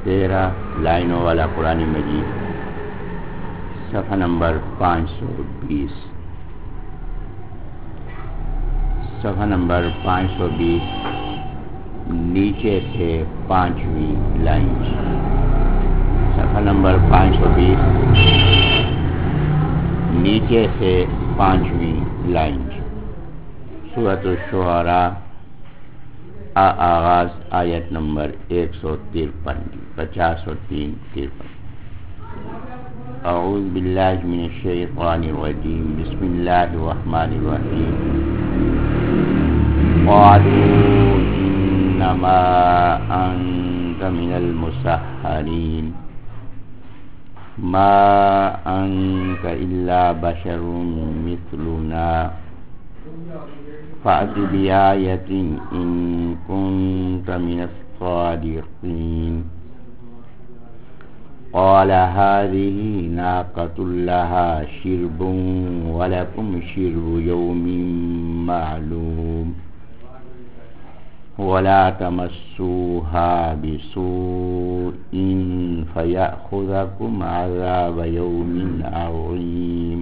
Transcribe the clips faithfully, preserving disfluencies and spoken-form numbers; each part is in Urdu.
تیرہ لائنوں والا قرآن مجید، صفحہ نمبر پانچ سو بیس، صفحہ نمبر پانچ سو بیس، نیچے سے پانچویں لائن، صفحہ نمبر پانچ سو بیس، نیچے سے پانچویں لائن، سورۃ الشعراء، آغاز آیت نمبر ایک سو ترپن، پچاس اور تین ترپن۔ اعوذ باللہ من الشیطان الرجیم، بسم اللہ الرحمن الرحیم۔ قالوا انما انت من المسحرین ما انت الا بشر مثلنا فأت بآیۃ ان کنت من الصادقین۔ قال هذه ناقة لها شرب ولكم شرب يوم معلوم ولا تمسوها بسوء فيأخذكم عذاب يوم عظيم۔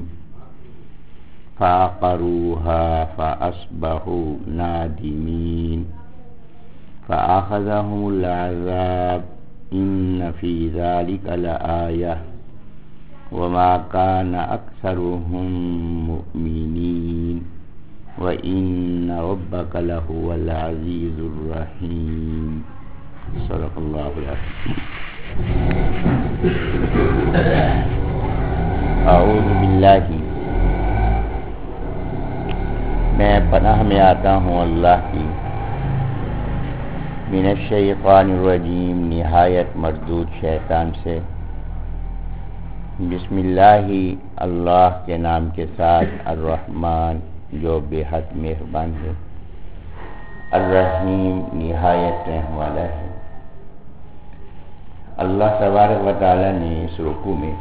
فعقروها فأصبحوا نادمين فأخذهم العذاب إن في ذلك لآية وما كان أكثرهم مؤمنين وإن ربك لهو العزيز الرحيم۔ صدق الله العظيم۔ اعوذ باللہ، میں پناہ میں آتا ہوں اللہ کی، من الشیطان الرجیم، نہایت مردود شیطان سے۔ بسم اللہ، اللہ کے نام کے ساتھ، الرحمن جو بے حد مہربان ہے، الرحیم نہایت رحم والا ہے۔ اللہ تبارک و تعالی نے اس رکوع میں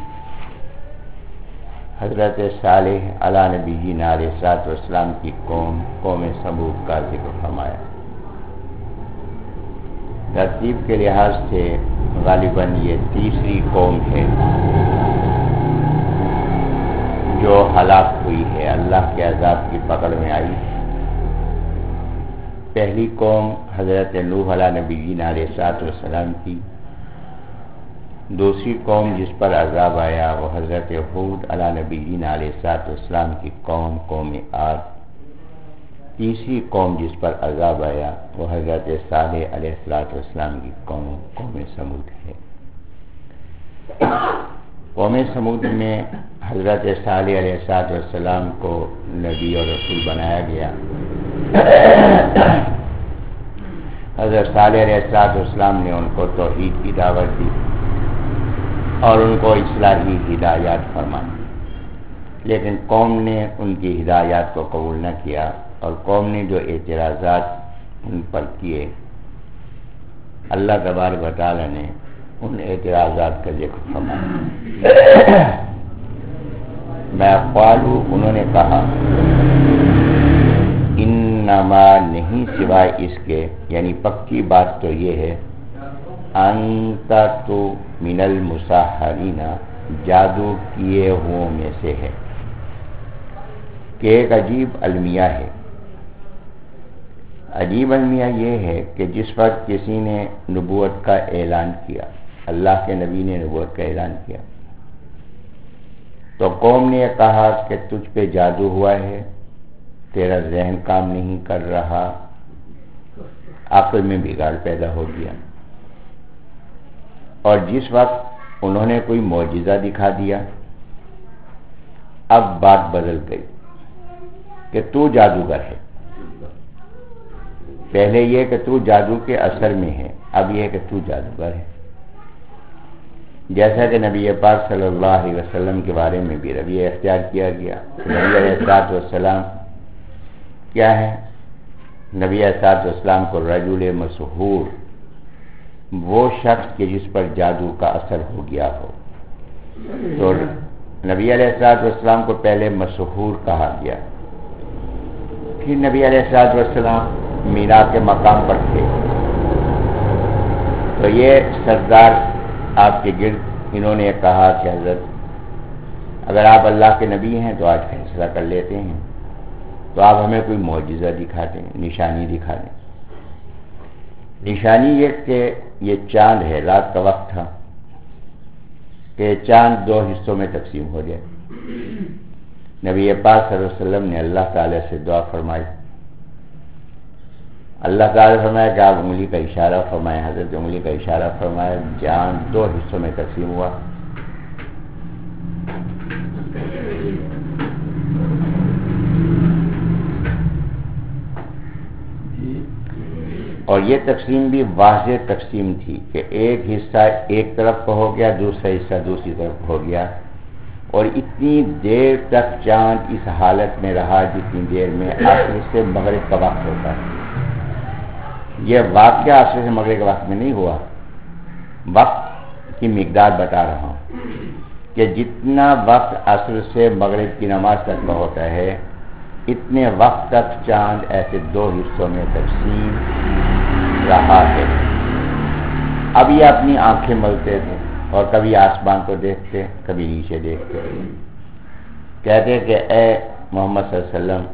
حضرت صالح علی نبینا علیہ الصلوۃ والسلام کی قوم قوم ثمود کا ذکر فرمایا۔ ترتیب کے لحاظ سے غالباً یہ تیسری قوم ہے جو ہلاک ہوئی ہے، اللہ کے عذاب کی پکڑ میں آئی۔ پہلی قوم حضرت نوح علیہ نبینا علیہ الصلوۃ والسلام کی، دوسری قوم جس پر عذاب آیا وہ حضرت ہود علیہ نبینا علیہ الصلوۃ والسلام کی قوم قوم عاد، تیسری قوم جس پر عذاب آیا وہ حضرت صالح علیہ الصلوۃ والسلام کی قوم قوم ثمود ہے۔ قوم ثمود میں حضرت صالح علیہ الصلوۃ والسلام کو نبی اور رسول بنایا گیا۔ حضرت صالح علیہ الصلوۃ والسلام نے ان کو توحید کی دعوت دی اور ان کو اصلاحی ہدایات فرمائی، لیکن قوم نے ان کی ہدایات کو قبول نہ کیا، اور قوم نے جو اعتراضات ان پر کیے، اللہ تبارک و تعالی نے ان اعتراضات کا ذکر فرمایا۔ میں قالو، انہوں نے کہا، انما نہیں سوائے اس کے، یعنی پکی بات تو یہ ہے، انت تو من المسحرین، جادو کیے ہوں میں سے ہے، کہ ایک عجیب المیہ ہے۔ عجیب المیہ یہ ہے کہ جس وقت کسی نے نبوت کا اعلان کیا، اللہ کے نبی نے نبوت کا اعلان کیا، تو قوم نے کہا کہ تجھ پہ جادو ہوا ہے، تیرا ذہن کام نہیں کر رہا، عقل میں بگاڑ پیدا ہو گیا۔ اور جس وقت انہوں نے کوئی معجزہ دکھا دیا، اب بات بدل گئی کہ تو جادوگر ہے۔ پہلے یہ کہ تو جادو کے اثر میں ہے، اب یہ کہ تو جادوگر ہے۔ جیسا کہ نبی پاک صلی اللہ علیہ وسلم کے بارے میں بھی رویہ اختیار کیا گیا۔ نبی علیہ الصلوۃ والسلام کیا ہے؟ نبی علیہ الصلوۃ والسلام کو رجل مسحور، وہ شخص کہ جس پر جادو کا اثر ہو گیا ہو، تو نبی علیہ الصلوۃ والسلام کو پہلے مسحور کہا گیا۔ پھر نبی علیہ الصلوۃ والسلام مینا کے مقام پر تھے، تو یہ سردار آپ کے گرد انہوں نے کہا کہ حضرت اگر آپ اللہ کے نبی ہیں تو آج فیصلہ کر لیتے ہیں، تو آپ ہمیں کوئی معجزہ دکھا دیں، نشانی دکھا دیں۔ نشانی یہ کہ یہ چاند ہے، رات کا وقت تھا، کہ چاند دو حصوں میں تقسیم ہو جائے۔ نبی پاک صلی اللہ علیہ وسلم نے اللہ تعالی سے دعا فرمائی، اللہ تعالی فرمایا کہ آپ انگلی کا اشارہ فرمائے، حضرت انگلی کا اشارہ فرمایا، چاند دو حصوں میں تقسیم ہوا۔ اور یہ تقسیم بھی واضح تقسیم تھی کہ ایک حصہ ایک طرف کو ہو گیا، دوسرا حصہ دوسری طرف ہو گیا، اور اتنی دیر تک چاند اس حالت میں رہا جتنی دیر میں عصر سے مغرب کا وقت ہوتا ہے۔ یہ واقعہ عصر سے مغرب کے وقت میں نہیں ہوا، وقت کی مقدار بتا رہا ہوں کہ جتنا وقت عصر سے مغرب کی نماز تک کا ہوتا ہے، اتنے وقت تک چاند ایسے دو حصوں میں تقسیم رہا ہے۔ اب یہ اپنی آنکھیں ملتے تھے اور کبھی آسمان کو دیکھتے، کبھی نیچے دیکھتے، کہتے کہ اے محمد صلی اللہ علیہ وسلم،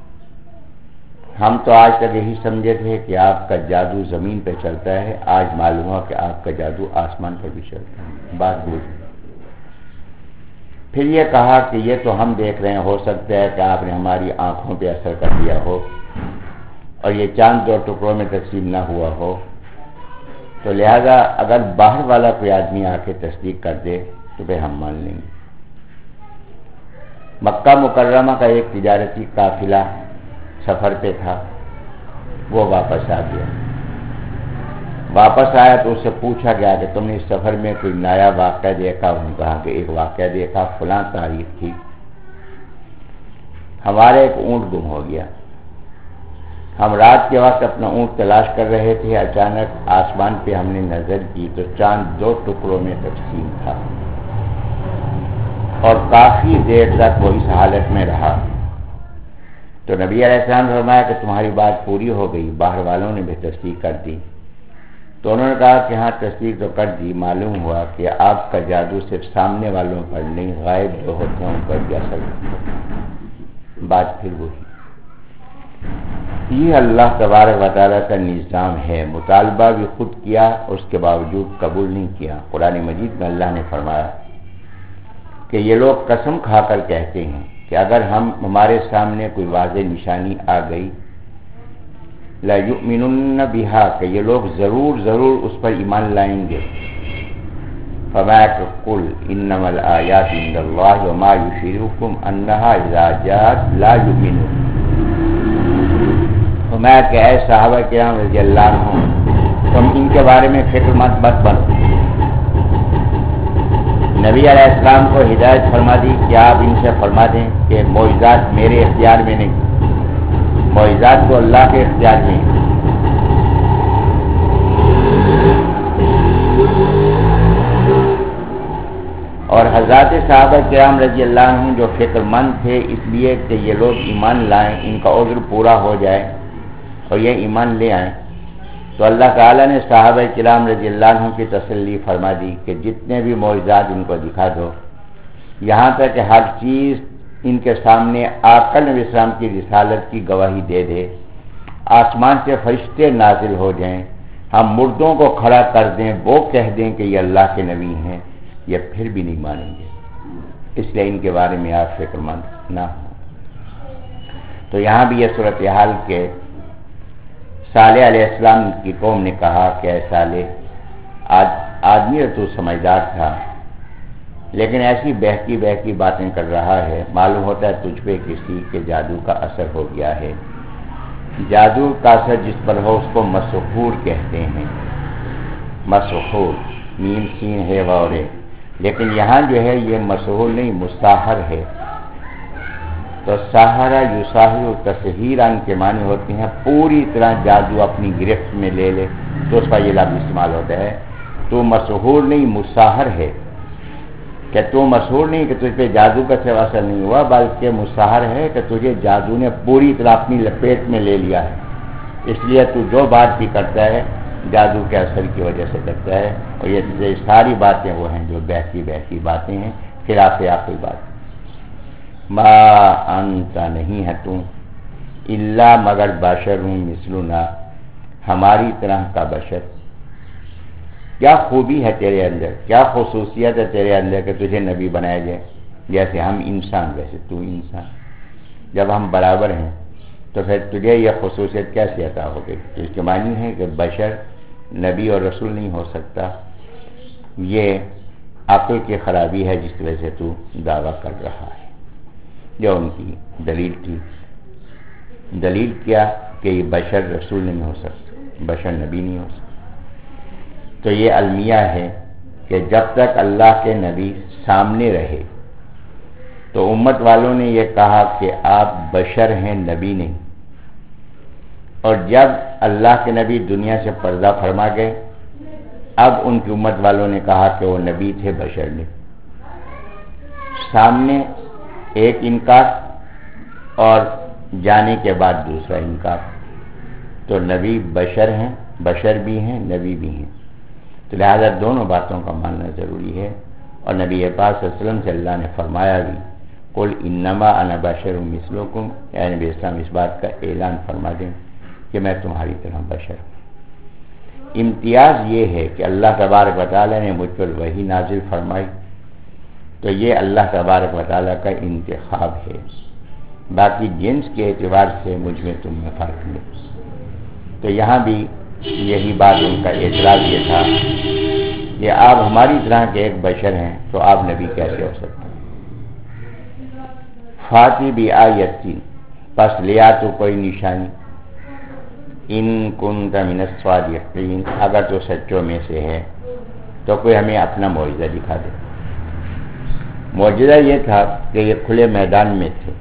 ہم تو آج تک یہی سمجھے تھے کہ آپ کا جادو زمین پہ چلتا ہے، آج معلوم ہوا کہ آپ کا جادو آسمان پہ بھی چلتا ہے۔ بات بوجھ۔ پھر یہ کہا کہ یہ تو ہم دیکھ رہے ہیں، ہو سکتا ہے کہ آپ نے ہماری آنکھوں پہ اثر کر دیا ہو اور یہ چاند دو ٹکڑوں میں تقسیم نہ ہوا ہو، تو لہذا اگر باہر والا کوئی آدمی آ کے تصدیق کر دے تو پھر ہم مان لیں گے۔ مکہ مکرمہ کا ایک تجارتی قافلہ سفر پہ تھا، وہ واپس آ گیا۔ واپس آیا تو اس سے پوچھا گیا کہ تم نے اس سفر میں کوئی نیا واقعہ دیکھا؟ انہوں نے کہا کہ ایک واقعہ دیکھا، فلاں تاریخ تھی، ہمارا ایک اونٹ گم ہو گیا، ہم رات کے وقت اپنا اونٹ تلاش کر رہے تھے، اچانک آسمان پہ ہم نے نظر کی تو چاند دو ٹکڑوں میں تقسیم تھا اور کافی دیر تک وہ اس حالت میں رہا۔ تو نبی علیہ السلام نے فرمایا کہ تمہاری بات پوری ہو گئی، باہر والوں نے بھی تصدیق کر دی۔ تو انہوں نے کہا کہ ہاں تصدیق تو کر دی، معلوم ہوا کہ آپ کا جادو صرف سامنے والوں پر نہیں، غائب جو ہوتے ہیں ان پر بھی اثر کرتا ہے۔ بات پھر وہی، یہ اللہ تبارک و تعالیٰ کا نظام ہے۔ مطالبہ بھی خود کیا، اس کے باوجود قبول نہیں کیا۔ قرآن مجید میں اللہ نے فرمایا کہ یہ لوگ قسم کھا کر کہتے ہیں کہ اگر ہم ہمارے سامنے کوئی واضح نشانی آ گئی، لا یؤمنن بہا، کہ یہ لوگ ضرور ضرور اس پر ایمان لائیں گے۔ فرمایا کہ قل انما الآیات عند اللہ وما یشرکم انہا اذا جاءت لا یؤمنون۔ فرمایا کہ اے صحابہ کرام رضی اللہ عنہم، تم ان کے بارے میں فکر مت مت بنو۔ نبی علیہ السلام کو ہدایت فرما دی کہ آپ ان سے فرما دیں کہ معجزات میرے اختیار میں نہیں، معجزات تو اللہ کے اختیار میں ہیں۔ اور حضرات صحابہ کرام رضی اللہ عنہم جو فکر مند تھے اس لیے کہ یہ لوگ ایمان لائیں، ان کا عذر پورا ہو جائے اور یہ ایمان لے آئیں، تو اللہ تعالیٰ نے صحابہ کرام رضی اللہ عنہم کی تسلی فرما دی کہ جتنے بھی معجزات ان کو دکھا دو، یہاں تک کہ ہر چیز ان کے سامنے آقا نبی اسلام کی رسالت کی گواہی دے دے، آسمان سے فرشتے نازل ہو جائیں، ہم مردوں کو کھڑا کر دیں، وہ کہہ دیں کہ یہ اللہ کے نبی ہیں، یہ پھر بھی نہیں مانیں گے۔ اس لیے ان کے بارے میں آپ فکر مند نہ ہوں۔ تو یہاں بھی یہ صورتحال کے صالح علیہ السلام کی قوم نے کہا کہ اے صالح، آدمی تو سمجھدار تھا لیکن ایسی بہکی بہکی باتیں کر رہا ہے، معلوم ہوتا ہے تجھ پہ کسی کے جادو کا اثر ہو گیا ہے۔ جادو کا اثر جس پر ہو اس کو مسحور کہتے ہیں، مسحور، میم سین ہے وورے، لیکن یہاں جو ہے یہ مسحور نہیں، مساحر ہے۔ تو ساحرہ یساحر تسحیران کے معنی ہوتے ہیں پوری طرح جادو اپنی گرفت میں لے لے، تو اس کا یہ لفظ استعمال ہوتا ہے۔ تو مسحور نہیں، مساحر ہے، کہ تو مسحور نہیں کہ تجھ پہ جادو کا صرف اثر نہیں ہوا، بلکہ مساحر ہے کہ تجھے جادو نے پوری طرح اپنی لپیٹ میں لے لیا ہے، اس لیے تو جو بات بھی کرتا ہے جادو کے اثر کی وجہ سے کرتا ہے، اور یہ ساری باتیں وہ ہیں جو بہتی بہتی باتیں ہیں، خلاف عقل بات۔ ما انت نہیں ہے تو الا مگر بشر مثلنا، ہماری طرح کا بشر۔ کیا خوبی ہے تیرے اندر، کیا خصوصیت ہے تیرے اندر کہ تجھے نبی بنایا جائے؟ جیسے ہم انسان ویسے تو انسان، جب ہم برابر ہیں تو پھر تجھے یہ خصوصیت کیسے عطا ہو گئی؟ تو اس کے معنی ہے کہ بشر نبی اور رسول نہیں ہو سکتا، یہ عقل کی خرابی ہے جس وجہ سے تو دعویٰ کر رہا ہے۔ جو ان کی دلیل تھی، دلیل کیا کہ یہ بشر رسول نہیں ہو سکتا، بشر نبی نہیں ہو سکتا۔ تو یہ المیہ ہے کہ جب تک اللہ کے نبی سامنے رہے تو امت والوں نے یہ کہا کہ آپ بشر ہیں، نبی نہیں، اور جب اللہ کے نبی دنیا سے پردہ فرما گئے اب ان کی امت والوں نے کہا کہ وہ نبی تھے، بشر نہیں۔ سامنے ایک انکار اور جانے کے بعد دوسرا انکار، تو نبی بشر ہیں، بشر بھی ہیں، نبی بھی ہیں، تو لہذا دونوں باتوں کا ماننا ضروری ہے۔ اور نبی پاک صلی اللہ علیہ وسلم سے اللہ نے فرمایا بھی، قل انما انا بشر مثلکم، اے نبی اسلام اس بات کا اعلان فرما دیں کہ میں تمہاری طرح بشر ہوں۔ امتیاز یہ ہے کہ اللہ تبارک و تعالیٰ نے مجھ پر وحی نازل فرمائی، تو یہ اللہ تبارک و تعالیٰ کا انتخاب ہے، باقی جنس کے اعتبار سے مجھ میں تم میں فرق نہیں۔ تو یہاں بھی یہی بات ان کا اعتراض یہ تھا کہ آپ ہماری طرح کے ایک بشر ہیں تو آپ نبی کیسے ہو سکتے ہیں؟ فاتی بھی آیتی، پس لیا تو کوئی نشانی، ان کنت من الصادقین، اگر تو سچوں میں سے ہے تو کوئی ہمیں اپنا معجزہ دکھا دے۔ معجزہ یہ تھا کہ یہ کھلے میدان میں تھے،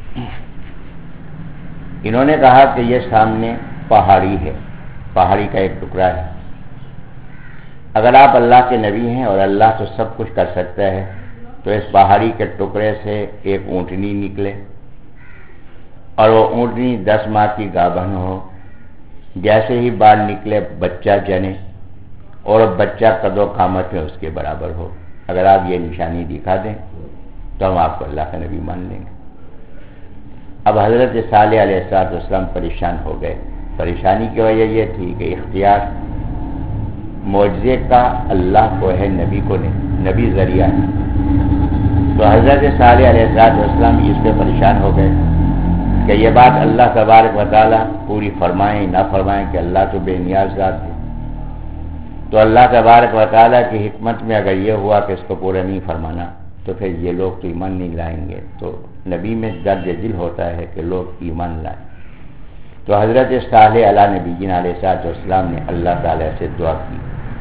انہوں نے کہا کہ یہ سامنے پہاڑی ہے، پہاڑی کا ایک ٹکڑا ہے، اگر آپ اللہ کے نبی ہیں اور اللہ تو سب کچھ کر سکتا ہے تو اس پہاڑی کے ٹکڑے سے ایک اونٹنی نکلے اور وہ اونٹنی دس ماہ کی گابھن ہو، جیسے ہی بال نکلے بچہ جنے اور بچہ قد و قامت میں اس کے برابر ہو۔ اگر آپ یہ نشانی دکھا دیں تو ہم آپ کو اللہ کا نبی مان لیں گے۔ اب حضرت صالح علیہ السلام پریشان ہو گئے۔ پریشانی کی وجہ یہ تھی کہ اختیار معجزے کا اللہ کو ہے، نبی کو نہیں، نبی ذریعہ ہے۔ تو حضرت صالح علیہ السلام اس پہ پریشان ہو گئے کہ یہ بات اللہ تبارک و تعالیٰ پوری فرمائیں نہ فرمائیں کہ اللہ تو بے نیاز ذات ہے۔ تو اللہ تبارک و تعالیٰ کی حکمت میں اگر یہ ہوا کہ اس کو پورا نہیں فرمانا تو پھر یہ لوگ تو ایمان نہیں لائیں گے، تو نبی میں درد دل ہوتا ہے کہ لوگ ایمان لائیں۔ تو حضرت صالح علیہ نبی جین علیہ السلام نے اللہ تعالیٰ سے دعا کی۔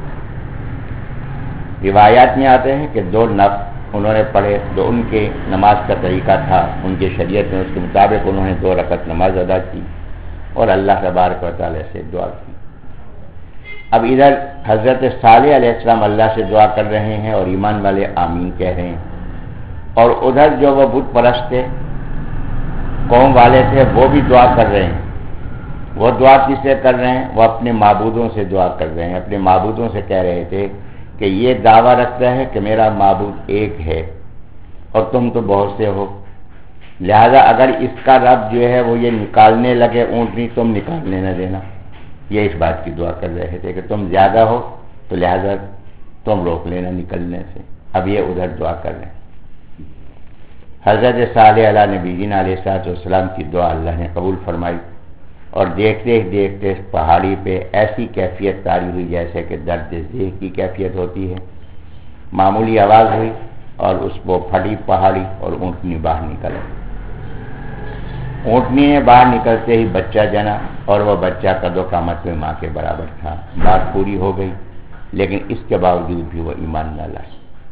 روایات میں آتے ہیں کہ دو نفل انہوں نے پڑھے، جو ان کے نماز کا طریقہ تھا ان کے شریعت میں، اس کے مطابق انہوں نے دو رکعت نماز ادا کی اور اللہ تبارک و تعالیٰ سے دعا کی۔ اب ادھر حضرت صالح علیہ السلام اللہ سے دعا کر رہے ہیں اور ایمان والے آمین کہہ رہے ہیں، اور ادھر جو وہ بت پرست تھے، قوم والے تھے، وہ بھی دعا کر رہے ہیں۔ وہ دعا کس سے کر رہے ہیں؟ وہ اپنے معبودوں سے دعا کر رہے ہیں، اپنے معبودوں سے کہہ رہے تھے کہ یہ دعویٰ رکھتا ہے کہ میرا معبود ایک ہے اور تم تو بہت سے ہو، لہذا اگر اس کا رب جو ہے وہ یہ نکالنے لگے اونٹنی، تم نکالنے نہ دینا۔ یہ اس بات کی دعا کر رہے تھے کہ تم زیادہ ہو تو لہذا تم روک لینا نکلنے سے۔ اب یہ ادھر دعا کر رہے ہیں۔ حضرت صالح علیہ نبی جین علیہ السلام کی دعا اللہ نے قبول فرمائی، اور دیکھتے دیکھتے پہاڑی پہ ایسی کیفیت طاری ہوئی جیسے کہ درد ذیل کی کیفیت ہوتی ہے۔ معمولی آواز ہوئی اور اس کو پھٹی پہاڑی اور اونٹنی باہر نکل آئی۔ اونٹنی نے باہر نکلتے ہی بچہ جنا اور وہ بچہ قد و قامت میں ماں کے برابر تھا۔ بات پوری ہو گئی، لیکن اس کے باوجود بھی وہ ایمان نہ لائے۔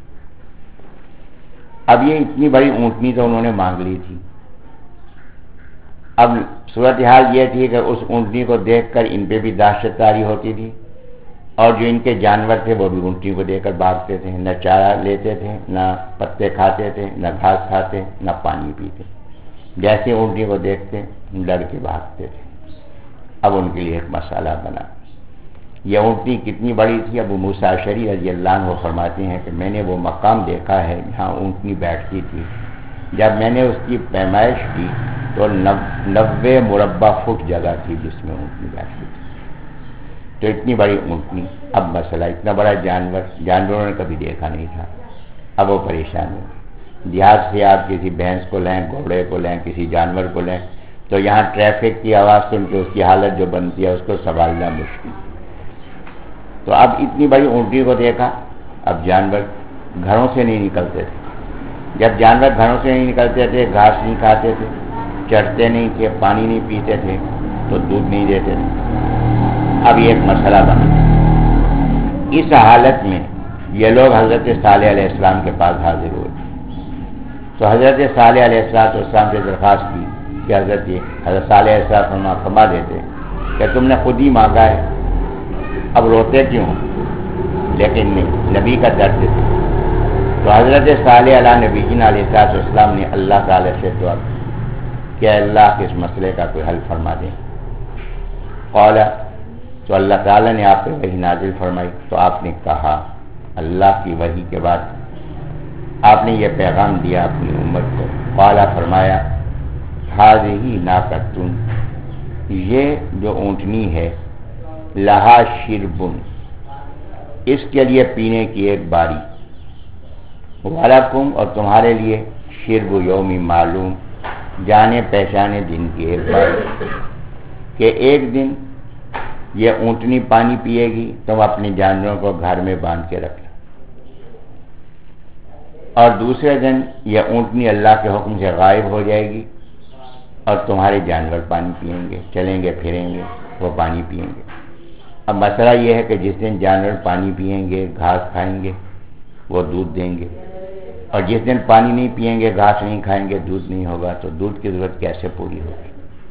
اب یہ اتنی بڑی اونٹنی تو انہوں نے مانگ لی تھی۔ اب صورتحال یہ تھی کہ اس اونٹنی کو دیکھ کر ان پہ بھی دہشت طاری ہوتی تھی، اور جو ان کے جانور تھے وہ بھی اونٹنی کو دیکھ کر بھاگتے تھے، نہ چارہ لیتے تھے، نہ پتے کھاتے تھے، نہ گھاس کھاتے، نہ پانی پیتے، جیسے اونٹنی کو دیکھتے ڈر کے بھاگتے تھے۔ اب ان کے لیے ایک مسئلہ بنا، یہ اونٹنی کتنی بڑی تھی؟ ابو موسیٰ اشعری رضی اللہ عنہ فرماتے ہیں کہ میں نے وہ مقام دیکھا ہے جہاں اونٹنی بیٹھتی تھی، جب میں نے اس کی پیمائش کی تو نوے مربع فٹ جگہ تھی جس میں اونٹنی بیٹھتی تھی. تو اتنی بڑی اونٹنی. اب مسئلہ اتنا بڑا جانور جانوروں نے کبھی دیکھا نہیں تھا. اب وہ پریشان ہو. دیہات سے آپ کسی بھینس کو لیں، گھوڑے کو لیں، کسی جانور کو لیں تو یہاں ٹریفک کی آواز سن کے اس کی حالت جو بنتی ہے اس کو سنبھالنا مشکل. تو اب اتنی بڑی اونٹنی کو دیکھا. اب جانور گھروں سے نہیں نکلتے تھے. جب جانور گھروں سے نہیں نکلتے تھے، گھاس نہیں کھاتے تھے، چڑھتے نہیں تھے، پانی نہیں پیتے تھے، تو دودھ نہیں دیتے تھے. اب یہ ایک مسئلہ بنا. اس حالت میں یہ لوگ حضرت صالح علیہ السلام کے پاس حاضر ہوئے. تو حضرت صالح علیہ السلام سے درخواست کی کہ حضرت یہ حضرت صالح علیہ السلام فرما دیتے کہ تم نے خود ہی مانگا ہے، اب روتے کیوں؟ لیکن نہیں، نبی کا درد تھا. تو حضرت صالح علیہ نبی جی علیہ السلام نے اللہ تعالی سے دعا کی کہ اللہ کے اس مسئلے کا کوئی حل فرما دیں. قال، تو اللہ تعالیٰ نے آپ پہ وحی نازل فرمائی. تو آپ نے کہا، اللہ کی وحی کے بعد آپ نے یہ پیغام دیا اپنی امت کو. قال، فرمایا، ہذہ ناقۃ، یہ جو اونٹنی ہے، لہا شربن، اس کے لیے پینے کی ایک باری، ولکم، اور تمہارے لیے، شرب یوم معلوم، جانے پہچانے دن کی ایک باری، کہ ایک دن یہ اونٹنی پانی پیے گی، تم اپنے جانوروں کو گھر میں باندھ کے رکھنا، اور دوسرے دن یہ اونٹنی اللہ کے حکم سے غائب ہو جائے گی اور تمہارے جانور پانی پئیں گے، چلیں گے پھریں گے، وہ پانی پئیں گے. اب مسئلہ یہ ہے کہ جس دن جانور پانی پئیں گے، گھاس کھائیں گے، وہ دودھ دیں گے، اور جس دن پانی نہیں پئیں گے، گھاس نہیں کھائیں گے، دودھ نہیں ہوگا، تو دودھ کی ضرورت کیسے پوری ہوگی؟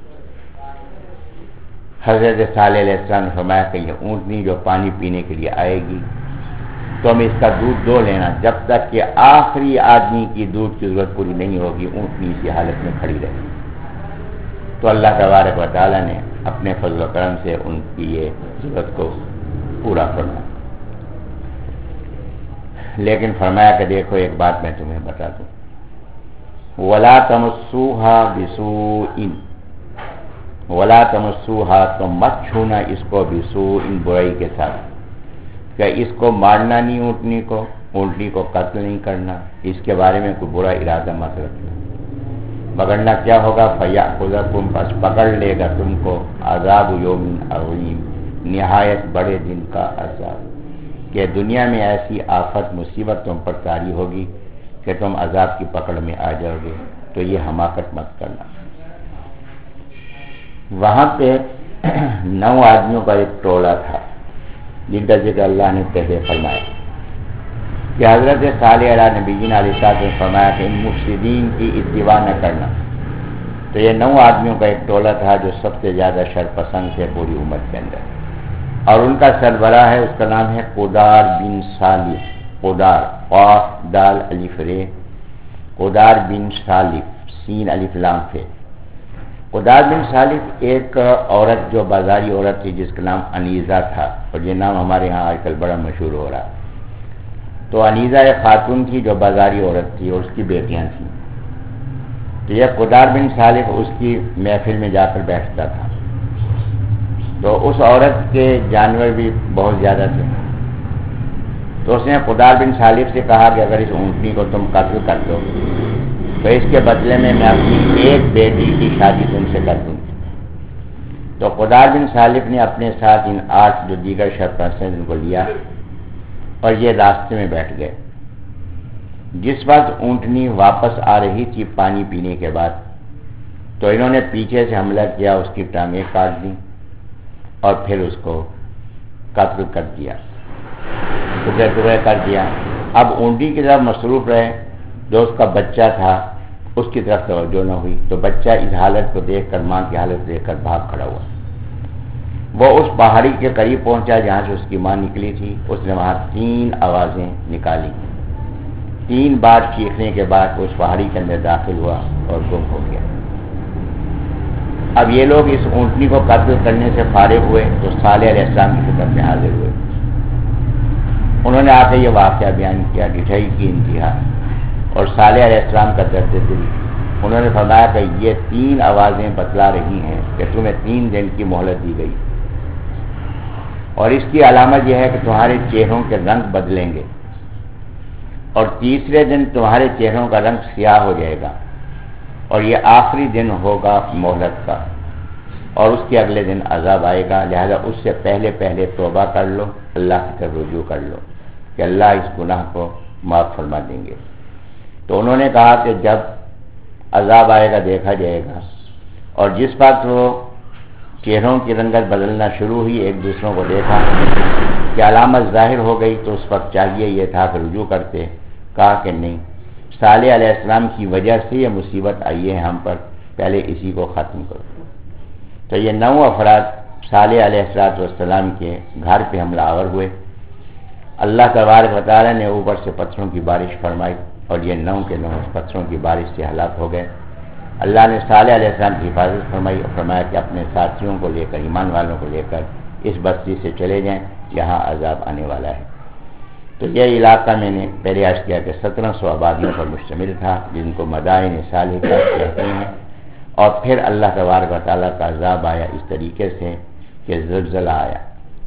حضرت صالح علیہ السلام نے فرمایا کہ یہ اونٹنی جو پانی پینے کے لیے آئے گی، تم اس کا دودھ دو لینا، جب تک کہ آخری آدمی کی دودھ کی ضرورت پوری نہیں ہوگی، اونٹنی اسی حالت میں کھڑی رہے گی. تو اللہ تبارک و تعالیٰ نے اپنے فضل و کرم سے ان کی یہ ضرورت کو پورا فرمایا. لیکن فرمایا کہ دیکھو ایک بات میں تمہیں بتا دوں، وَلَا تَمَسُّوهَا بِسُوءٍ، وَلَا تَمَسُّوهَا، تم مت چھونا اس کو، بِسُوءٍ، برائی کے ساتھ، کہ اس کو مارنا نہیں، اونٹنی کو اونٹنی کو قتل نہیں کرنا، اس کے بارے میں کوئی برا ارادہ مت رکھنا. پکڑنا کیا ہوگا؟ فَيَأْخُذَكُمْ، پس پکڑ لے گا تم کو، عذاب یوم عظیم، نہایت بڑے دن کا عذاب، کہ دنیا میں ایسی آفت مصیبت تم پر طاری ہوگی کہ تم عذاب کی پکڑ میں آ جاؤ گے. تو یہ حماقت مت کرنا. وہاں پہ نو آدمیوں کا ایک ٹولہ تھا جن کا ذکر اللہ نے پہلے فرمایا کہ حضرت صالح علیہ نبی جی علیہ السلام نے فرمایا کہ ان مفسدین کی اتباع نہ کرنا. تو یہ نو آدمیوں کا ایک ٹولہ تھا جو سب سے زیادہ شر پسند تھے پوری امت کے اندر، اور ان کا سربراہ ہے، اس کا نام ہے قدار بن صالف. قدار، قاف دال الف رے، قدار بن صالف، سین الف لام فے. قدار بن صالف ایک عورت جو بازاری عورت تھی جس کا نام انیزہ تھا، اور یہ نام ہمارے ہاں آج کل بڑا مشہور ہو رہا. تو انیزہ ایک خاتون تھی جو بازاری عورت تھی اور اس کی بیٹیاں تھیں. تو یہ قدار بن صالف اس کی محفل میں جا کر بیٹھتا تھا. تو اس عورت کے جانور بھی بہت زیادہ تھے. تو اس نے قدار بن صالف سے کہا کہ اگر اس اونٹنی کو تم قتل کر دو تو اس کے بدلے میں میں اپنی ایک بیٹی کی شادی تم سے کر دوں گی. تو قدار بن صالف نے اپنے ساتھ ان آٹھ جو دیگر سرپرست ہیں ان کو لیا اور یہ راستے میں بیٹھ گئے. جس وقت اونٹنی واپس آ رہی تھی پانی پینے کے بعد، تو انہوں نے پیچھے سے حملہ کیا، اس کی ٹانگیں کاٹ دیں اور پھر اس کو قتل کر دیا، ٹکڑے ٹکڑے کر دیا. اب اونٹنی کی طرف مصروف رہے، جو اس کا بچہ تھا اس کی طرف توجہ نہ ہوئی. تو بچہ اس حالت کو دیکھ کر، ماں کی حالت دیکھ کر بھاگ کھڑا ہوا. وہ اس پہاڑی کے قریب پہنچا جہاں سے اس کی ماں نکلی تھی. اس نے وہاں تین آوازیں نکالی. تین بار چیخنے کے بعد اس پہاڑی کے اندر داخل ہوا اور گم ہو گیا. اب یہ لوگ اس اونٹنی کو قتل کرنے سے فارغ ہوئے تو صالح علیہ السلام کی خدمت میں حاضر ہوئے. انہوں نے آ کے یہ واقعہ بیان کیا ڈٹھائی کی انتہا اور صالح علیہ السلام کا درد دل. انہوں نے فرمایا کہ یہ تین آوازیں بتلا رہی ہیں کہ تمہیں تین دن کی مہلت دی گئی اور اس کی علامت یہ ہے کہ تمہارے چہروں کے رنگ بدلیں گے اور تیسرے دن تمہارے چہروں کا رنگ سیاہ ہو جائے گا اور یہ آخری دن ہوگا مہلت کا اور اس کے اگلے دن عذاب آئے گا. لہذا اس سے پہلے پہلے توبہ کر لو, اللہ کی طرف رجوع کر لو کہ اللہ اس گناہ کو معاف فرما دیں گے. تو انہوں نے کہا کہ جب عذاب آئے گا دیکھا جائے گا, اور جس وقت وہ چہروں کی رنگت بدلنا شروع ہوئی ایک دوسروں کو دیکھا کہ علامت ظاہر ہو گئی تو اس وقت چاہیے یہ تھا کہ رجوع کرتے. کہا کہ نہیں, صالح علیہ السلام کی وجہ سے یہ مصیبت آئی ہے ہم پر, پہلے اسی کو ختم کرو. تو یہ نو افراد صالح علیہ السلام کے گھر پہ حملہ آور ہوئے. اللہ تبارک و تعالیٰ نے اوپر سے پتھروں کی بارش فرمائی اور یہ نو کے نو پتھروں کی بارش سے ہلاک ہو گئے. اللہ نے صالح علیہ السلام کی حفاظت فرمائی اور فرمایا کہ اپنے ساتھیوں کو لے کر, ایمان والوں کو لے کر اس بستی سے چلے جائیں جہاں عذاب آنے والا ہے. تو یہ علاقہ میں نے پہلے عرض کیا کہ سترہ سو آبادیوں پر مشتمل تھا جن کو مدائن صالحہ کہتے ہیں. اور پھر اللہ تبارک و تعالیٰ کا عذاب آیا اس طریقے سے کہ زلزلہ آیا,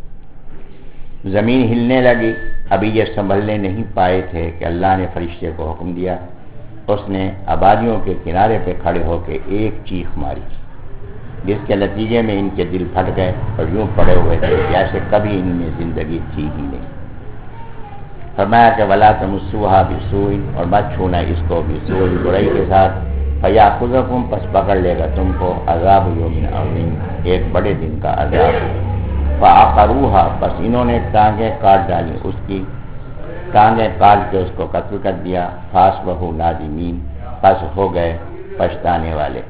زمین ہلنے لگی. ابھی یہ سنبھلنے نہیں پائے تھے کہ اللہ نے فرشتے کو حکم دیا, اس نے آبادیوں کے کنارے پہ کھڑے ہو کے ایک چیخ ماری جس کے نتیجے میں ان کے دل پھٹ گئے اور یوں پڑے ہوئے تھے جیسے کبھی ان میں زندگی تھی ہی نہیں. فرمایا کہ ولا تمسوها بسوء, اور مت چھونا اس کو بسوء, برائی کے ساتھ, فیاخذکم, پس پکڑ لے گا تم کو عذاب یوم عظیم, ایک بڑے دن کا عذاب. فعقروها, پس انہوں نے ٹانگیں کاٹ ڈالی, اس کی ٹانگیں کاٹ کے اس کو قتل کر دیا. فاصبحوا نادمین, پس ہو گئے پچھتانے والے.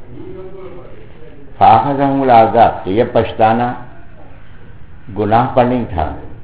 فاخذهم العذاب, تو یہ پچھتانا گناہ پر نہیں تھا,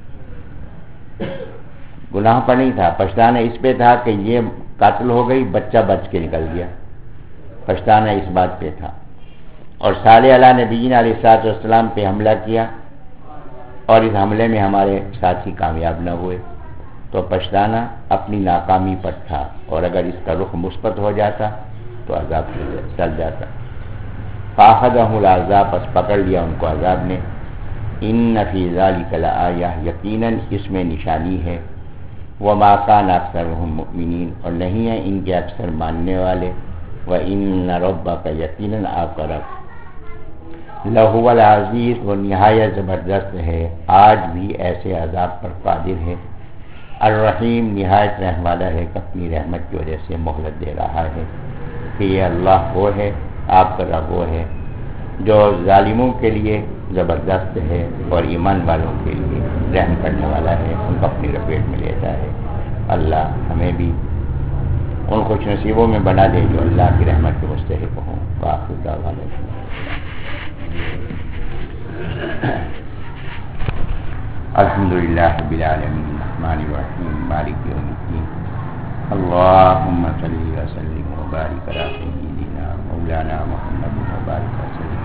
گناہ پر نہیں تھا, پچھتانا اس پہ تھا کہ یہ قتل ہو گئی, بچہ بچ کے نکل گیا. پچھتانا اس بات پہ تھا. اور صالح علیہ نبینا علیہ الصلوۃ والسلام پہ حملہ کیا اور اس حملے میں ہمارے ساتھی کامیاب نہ ہوئے, تو پچھتانا اپنی ناکامی پر تھا, اور اگر اس کا رخ مثبت ہو جاتا تو عذاب چل جاتا. فاخذهم العذاب, پس پکڑ لیا ان کو عذاب نے. ان فی ذلک لآیہ, یقیناً اس میں نشانی ہے. وما کان اکثرهم مؤمنین, اور نہیں ہے ان کے اکثر ماننے والے. وان ربک, یقیناً آپ کا رب لہو العزیز, وہ نہایت زبردست ہے, آج بھی ایسے عذاب پر قادر ہے. الرحیم, نہایت رحم والا ہے, اپنی رحمت کی وجہ سے مہلت دے رہا ہے. کہ یہ اللہ وہ ہے, آپ کا رب وہ ہے جو ظالموں کے لیے زبردست ہے اور ایمان والوں کے لیے رحم کرنے والا ہے, ان کو اپنی لپیٹ میں لیتا ہے. اللہ ہمیں بھی ان خوش نصیبوں میں بنا دے جو اللہ کی رحمت کے مستحق ہوں. وآخر دعوانا الحمدللہ رب العالمین الرحمن الرحیم مالک یوم الدین. اللہم صلی وسلم وبارک علی سیدنا مولانا محمد وبارک وسلم.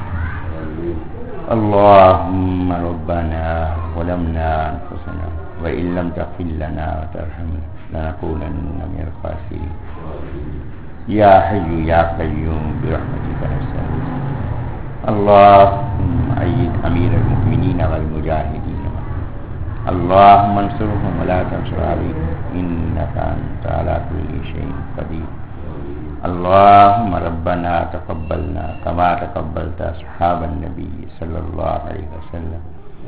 اللہم ربنا ظلمنا انفسنا وإن لم تغفر لنا وترحمنا لنكونن من الخاسرين. یا حی یا قیوم برحمتک نستغیث. اللہم أيد أمير المؤمنين والمجاهدين. اللهم انصرهم ولا تنصر عليهم إنك أنت على كل شيء قدير. اللهم ربنا تقبلنا كما تقبلت أصحاب النبي صلى الله عليه وسلم.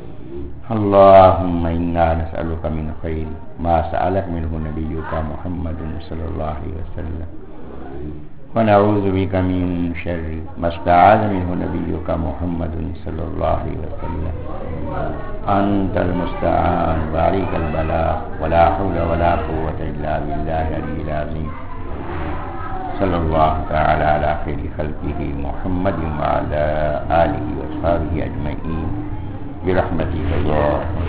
اللهم إنا نسألك من خير ما سألك منه نبيك محمد صلى الله عليه وسلم, ونعوذ بك من شر ما استعاذ منه نبيك محمد صلى الله عليه وسلم. أنت المستعان وعليك البلاغ ولا حول ولا قوة إلا بالله العلي العظيم. صلى الله تعالى على خير خلقه محمد وعلى آله وصحبه أجمعين برحمتك يا